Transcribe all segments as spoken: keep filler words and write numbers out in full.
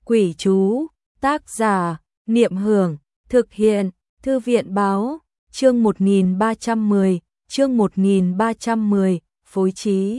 Quỷ chú, tác giả, Niệm Hưởng, thực hiện, Thư viện báo, chương một nghìn ba trăm mười, chương một nghìn ba trăm mười, phối trí.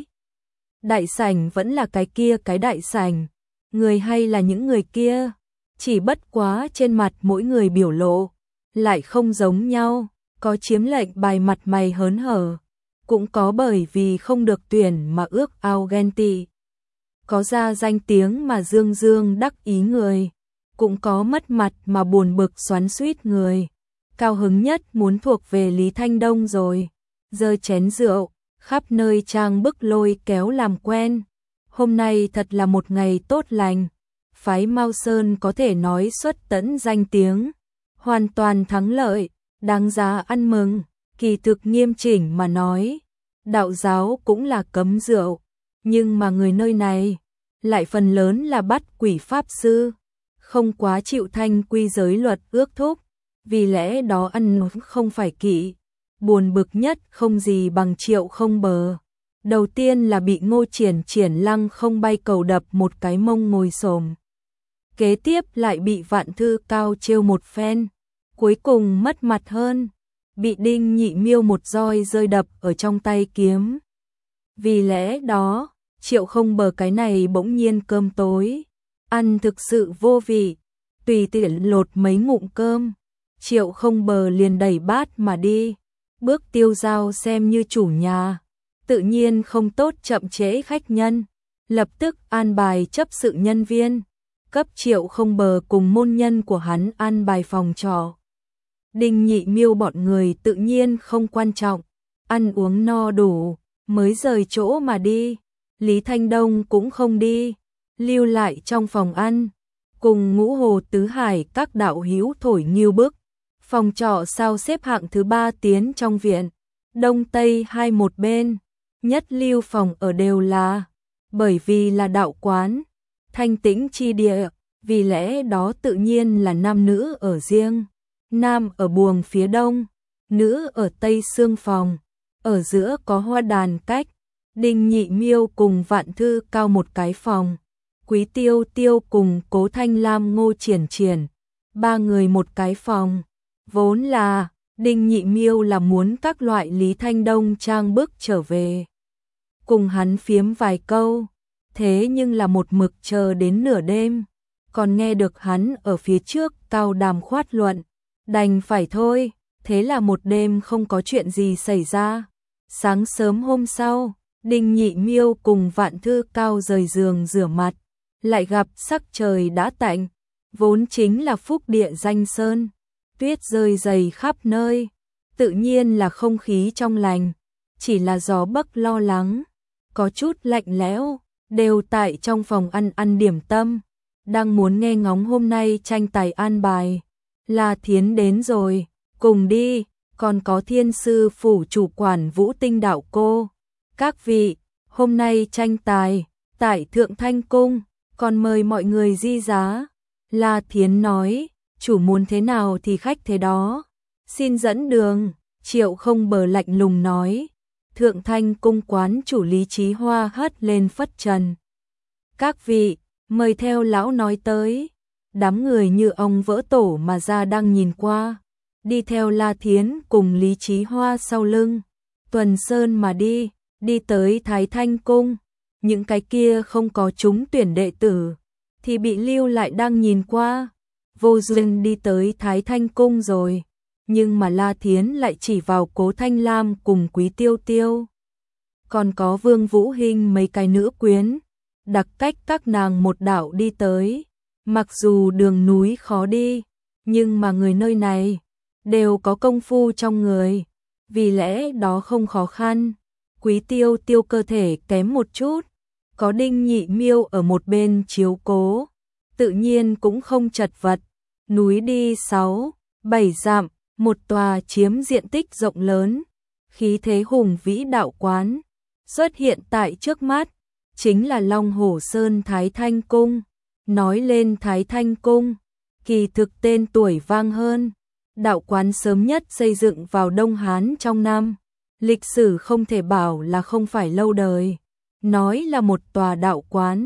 Đại sảnh vẫn là cái kia cái đại sảnh, người hay là những người kia, chỉ bất quá trên mặt mỗi người biểu lộ, lại không giống nhau, có chiếm lệnh bài mặt mày hớn hở, cũng có bởi vì không được tuyển mà ước ao ghen tị. Có ra danh tiếng mà dương dương đắc ý người, cũng có mất mặt mà buồn bực xoắn xuýt người. Cao hứng nhất muốn thuộc về Lý Thanh Đông rồi, giơ chén rượu, khắp nơi trang bức lôi kéo làm quen. Hôm nay thật là một ngày tốt lành, phái Mao Sơn có thể nói xuất tẫn danh tiếng, hoàn toàn thắng lợi, đáng giá ăn mừng. Kỳ thực nghiêm chỉnh mà nói, đạo giáo cũng là cấm rượu, nhưng mà người nơi này lại phần lớn là bắt quỷ pháp sư, không quá chịu thanh quy giới luật ước thúc, vì lẽ đó ăn không phải kỵ. Buồn bực nhất không gì bằng Triệu Không Bờ. Đầu tiên là bị Ngô Triển Triển lăng không bay cầu đập một cái mông ngồi xổm. Kế tiếp lại bị Vạn Thư Cao trêu một phen. Cuối cùng mất mặt hơn, bị Đinh Nhị Miêu một roi rơi đập ở trong tay kiếm. Vì lẽ đó, Triệu Không Bờ cái này bỗng nhiên cơm tối, ăn thực sự vô vị, tùy tiện lột mấy ngụm cơm. Triệu Không Bờ liền đẩy bát mà đi, bước tiêu dao xem như chủ nhà, tự nhiên không tốt chậm trễ khách nhân, lập tức an bài chấp sự nhân viên, cấp Triệu Không Bờ cùng môn nhân của hắn an bài phòng trọ. Đinh Nhị Miêu bọn người tự nhiên không quan trọng, ăn uống no đủ, mới rời chỗ mà đi. Lý Thanh Đông cũng không đi, lưu lại trong phòng ăn, cùng Ngũ Hồ Tứ Hải các đạo hữu thổi nghiêu bức. Phòng trọ sao xếp hạng thứ ba tiến trong viện, đông tây hai một bên, nhất lưu phòng ở đều là, bởi vì là đạo quán, thanh tĩnh chi địa, vì lẽ đó tự nhiên là nam nữ ở riêng, nam ở buồng phía đông, nữ ở tây xương phòng, ở giữa có hoa đàn cách. Đinh Nhị Miêu cùng Vạn Thư Cao một cái phòng, Quý Tiêu Tiêu cùng Cố Thanh Lam Ngô Triển Triển, ba người một cái phòng. Vốn là, Đinh Nhị Miêu là muốn các loại Lý Thanh Đông trang bức trở về, cùng hắn phiếm vài câu, thế nhưng là một mực chờ đến nửa đêm, còn nghe được hắn ở phía trước cao đàm khoát luận, đành phải thôi, thế là một đêm không có chuyện gì xảy ra. Sáng sớm hôm sau, Đinh Nhị Miêu cùng Vạn Thư Cao rời giường rửa mặt, lại gặp sắc trời đã tạnh, vốn chính là phúc địa danh sơn, tuyết rơi dày khắp nơi, tự nhiên là không khí trong lành, chỉ là gió bấc lo lắng, có chút lạnh lẽo, đều tại trong phòng ăn ăn điểm tâm, đang muốn nghe ngóng hôm nay tranh tài an bài. La Thiến đến rồi, cùng đi, còn có Thiên Sư phủ chủ quản Vũ Tinh đạo cô. Các vị, hôm nay tranh tài, tại Thượng Thanh Cung, còn mời mọi người di giá. La Thiến nói, chủ muốn thế nào thì khách thế đó. Xin dẫn đường, Triệu Không Bờ lạnh lùng nói. Thượng Thanh Cung quán chủ Lý Chí Hoa hất lên phất trần. Các vị, mời theo lão nói tới. Đám người như ông vỡ tổ mà ra đang nhìn qua. Đi theo La Thiến cùng Lý Chí Hoa sau lưng. Tuần sơn mà đi. Đi tới Thái Thanh Cung, những cái kia không có trúng tuyển đệ tử, thì bị lưu lại đang nhìn qua. Vô duyên đi tới Thái Thanh Cung rồi, nhưng mà La Thiến lại chỉ vào Cố Thanh Lam cùng Quý Tiêu Tiêu. Còn có Vương Vũ Hinh mấy cái nữ quyến, đặc cách các nàng một đạo đi tới. Mặc dù đường núi khó đi, nhưng mà người nơi này đều có công phu trong người, vì lẽ đó không khó khăn. Quý Tiêu Tiêu cơ thể kém một chút, có Đinh Nhị Miêu ở một bên chiếu cố, tự nhiên cũng không chật vật. Núi đi sáu, bảy dặm, một tòa chiếm diện tích rộng lớn, khí thế hùng vĩ đạo quán, xuất hiện tại trước mắt, chính là Long Hổ Sơn Thái Thanh Cung. Nói lên Thái Thanh Cung, kỳ thực tên tuổi vang hơn, đạo quán sớm nhất xây dựng vào Đông Hán trong năm. Lịch sử không thể bảo là không phải lâu đời, nói là một tòa đạo quán,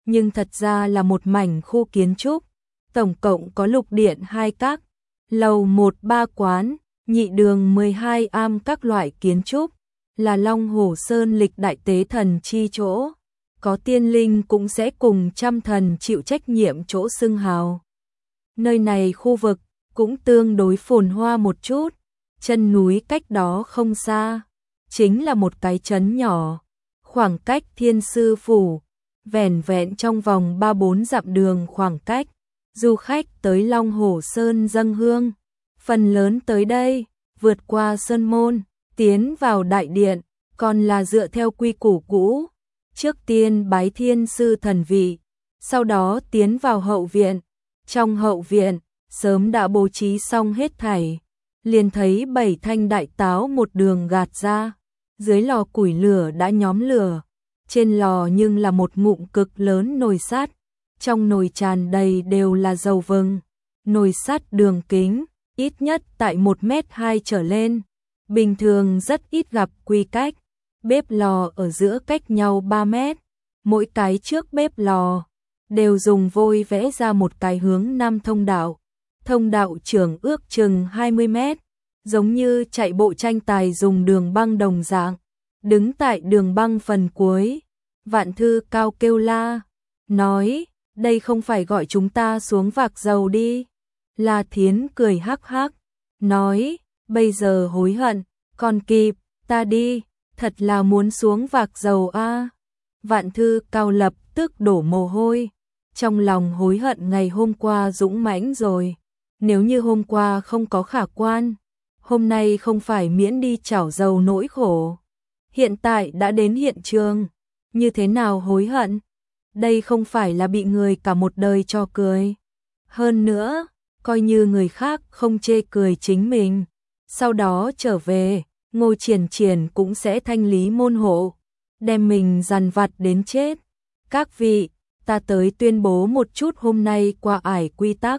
nhưng thật ra là một mảnh khu kiến trúc, tổng cộng có lục điện hai các, lầu một ba quán, nhị đường mười hai am các loại kiến trúc, là Long Hồ Sơn lịch đại tế thần chi chỗ, có tiên linh cũng sẽ cùng trăm thần chịu trách nhiệm chỗ xưng hào. Nơi này khu vực cũng tương đối phồn hoa một chút, chân núi cách đó không xa, chính là một cái trấn nhỏ, khoảng cách Thiên Sư Phủ, vẻn vẹn trong vòng ba bốn dặm đường khoảng cách, du khách tới Long Hồ Sơn dâng hương, phần lớn tới đây, vượt qua sơn môn, tiến vào đại điện, còn là dựa theo quy củ cũ, trước tiên bái Thiên Sư thần vị, sau đó tiến vào hậu viện, trong hậu viện, sớm đã bố trí xong hết thảy, liền thấy bảy thanh đại táo một đường gạt ra, dưới lò củi lửa đã nhóm lửa, trên lò nhưng là một ngụm cực lớn nồi sắt, trong nồi tràn đầy đều là dầu vừng, nồi sắt đường kính, ít nhất tại một mét hai trở lên, bình thường rất ít gặp quy cách, bếp lò ở giữa cách nhau ba mét, mỗi cái trước bếp lò, đều dùng vôi vẽ ra một cái hướng nam thông đạo, thông đạo trường ước chừng hai mươi mét, giống như chạy bộ tranh tài dùng đường băng đồng dạng, đứng tại đường băng phần cuối, Vạn Thư Cao kêu la, nói, đây không phải gọi chúng ta xuống vạc dầu đi, La Thiến cười hắc hắc, nói, bây giờ hối hận, còn kịp, ta đi, thật là muốn xuống vạc dầu a. À. Vạn Thư Cao lập tức đổ mồ hôi, trong lòng hối hận ngày hôm qua dũng mãnh rồi, nếu như hôm qua không có khả quan, hôm nay không phải miễn đi chảo dầu nỗi khổ. Hiện tại đã đến hiện trường, như thế nào hối hận? Đây không phải là bị người cả một đời cho cười. Hơn nữa, coi như người khác không chê cười chính mình, sau đó trở về, Ngô Triển Triển cũng sẽ thanh lý môn hộ, đem mình dằn vặt đến chết. Các vị, ta tới tuyên bố một chút hôm nay qua ải quy tắc.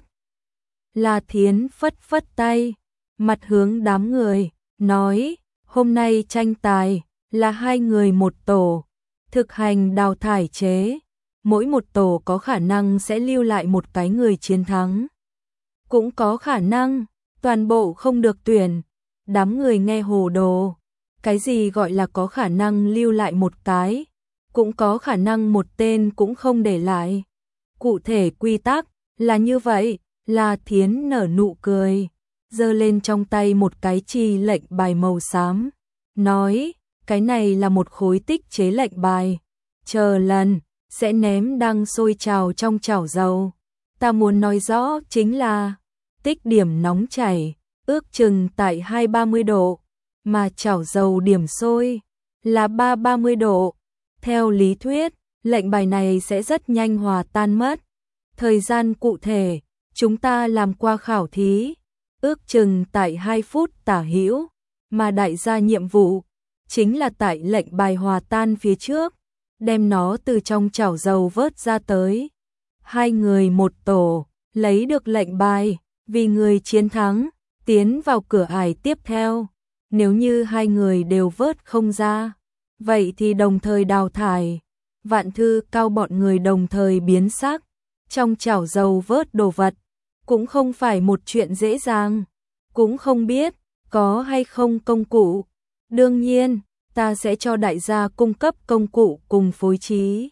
La Thiến phất phất tay, mặt hướng đám người, nói, hôm nay tranh tài là hai người một tổ, thực hành đào thải chế, mỗi một tổ có khả năng sẽ lưu lại một cái người chiến thắng. Cũng có khả năng, toàn bộ không được tuyển, đám người nghe hồ đồ, cái gì gọi là có khả năng lưu lại một cái, cũng có khả năng một tên cũng không để lại. Cụ thể quy tắc là như vậy, La Thiến nở nụ cười, giơ lên trong tay một cái chi lệnh bài màu xám, nói, cái này là một khối tích chế lệnh bài, chờ lần, sẽ ném đang sôi trào trong chảo dầu. Ta muốn nói rõ chính là, tích điểm nóng chảy, ước chừng tại hai ba mươi độ, mà chảo dầu điểm sôi là ba ba mươi độ. Theo lý thuyết, lệnh bài này sẽ rất nhanh hòa tan mất. Thời gian cụ thể, chúng ta làm qua khảo thí, ước chừng tại hai phút tả hữu, mà đại gia nhiệm vụ chính là tại lệnh bài hòa tan phía trước, đem nó từ trong chảo dầu vớt ra tới. Hai người một tổ, lấy được lệnh bài, vì người chiến thắng, tiến vào cửa ải tiếp theo. Nếu như hai người đều vớt không ra, vậy thì đồng thời đào thải. Vạn Thư Cao bọn người đồng thời biến sắc, trong chảo dầu vớt đồ vật, cũng không phải một chuyện dễ dàng, cũng không biết có hay không công cụ. Đương nhiên, ta sẽ cho đại gia cung cấp công cụ cùng phối trí.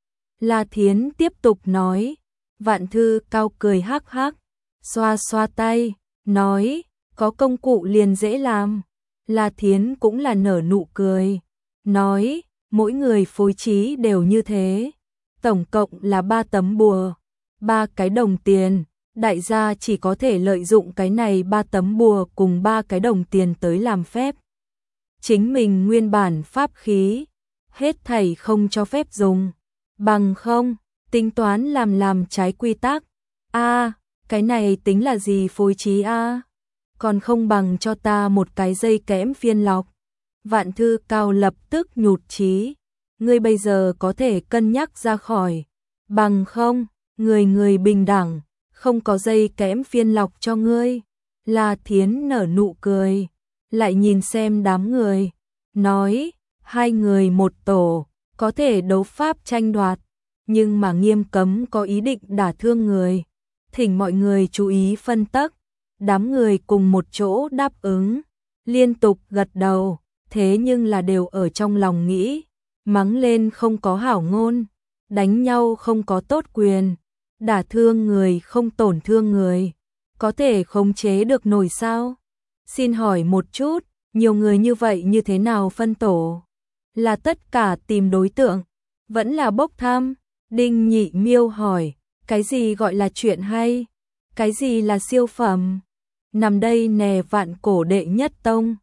La Thiến tiếp tục nói, Vạn Thư Cao cười hắc hắc, xoa xoa tay, nói, có công cụ liền dễ làm. La Thiến cũng là nở nụ cười, nói, mỗi người phối trí đều như thế, tổng cộng là ba tấm bùa, ba cái đồng tiền, đại gia chỉ có thể lợi dụng cái này ba tấm bùa cùng ba cái đồng tiền tới làm phép. Chính mình nguyên bản pháp khí, hết thảy không cho phép dùng, bằng không, tính toán làm làm trái quy tắc. A, à, cái này tính là gì phối trí a? À? Còn không bằng cho ta một cái dây kẽm phiên lọc. Vạn Thư Cao lập tức nhụt chí, ngươi bây giờ có thể cân nhắc ra khỏi, bằng không, người người bình đẳng, không có dây kẽm phiên lọc cho ngươi. La Thiến nở nụ cười, lại nhìn xem đám người, nói, hai người một tổ, có thể đấu pháp tranh đoạt, nhưng mà nghiêm cấm có ý định đả thương người. Thỉnh mọi người chú ý phân tắc. Đám người cùng một chỗ đáp ứng, liên tục gật đầu, thế nhưng là đều ở trong lòng nghĩ, mắng lên không có hảo ngôn, đánh nhau không có tốt quyền, đả thương người không tổn thương người, có thể khống chế được nổi sao? Xin hỏi một chút, nhiều người như vậy như thế nào phân tổ? Là tất cả tìm đối tượng, vẫn là bốc thăm? Đinh Nhị Miêu hỏi, cái gì gọi là chuyện hay? Cái gì là siêu phẩm? Nằm đây nè vạn cổ đệ nhất tông,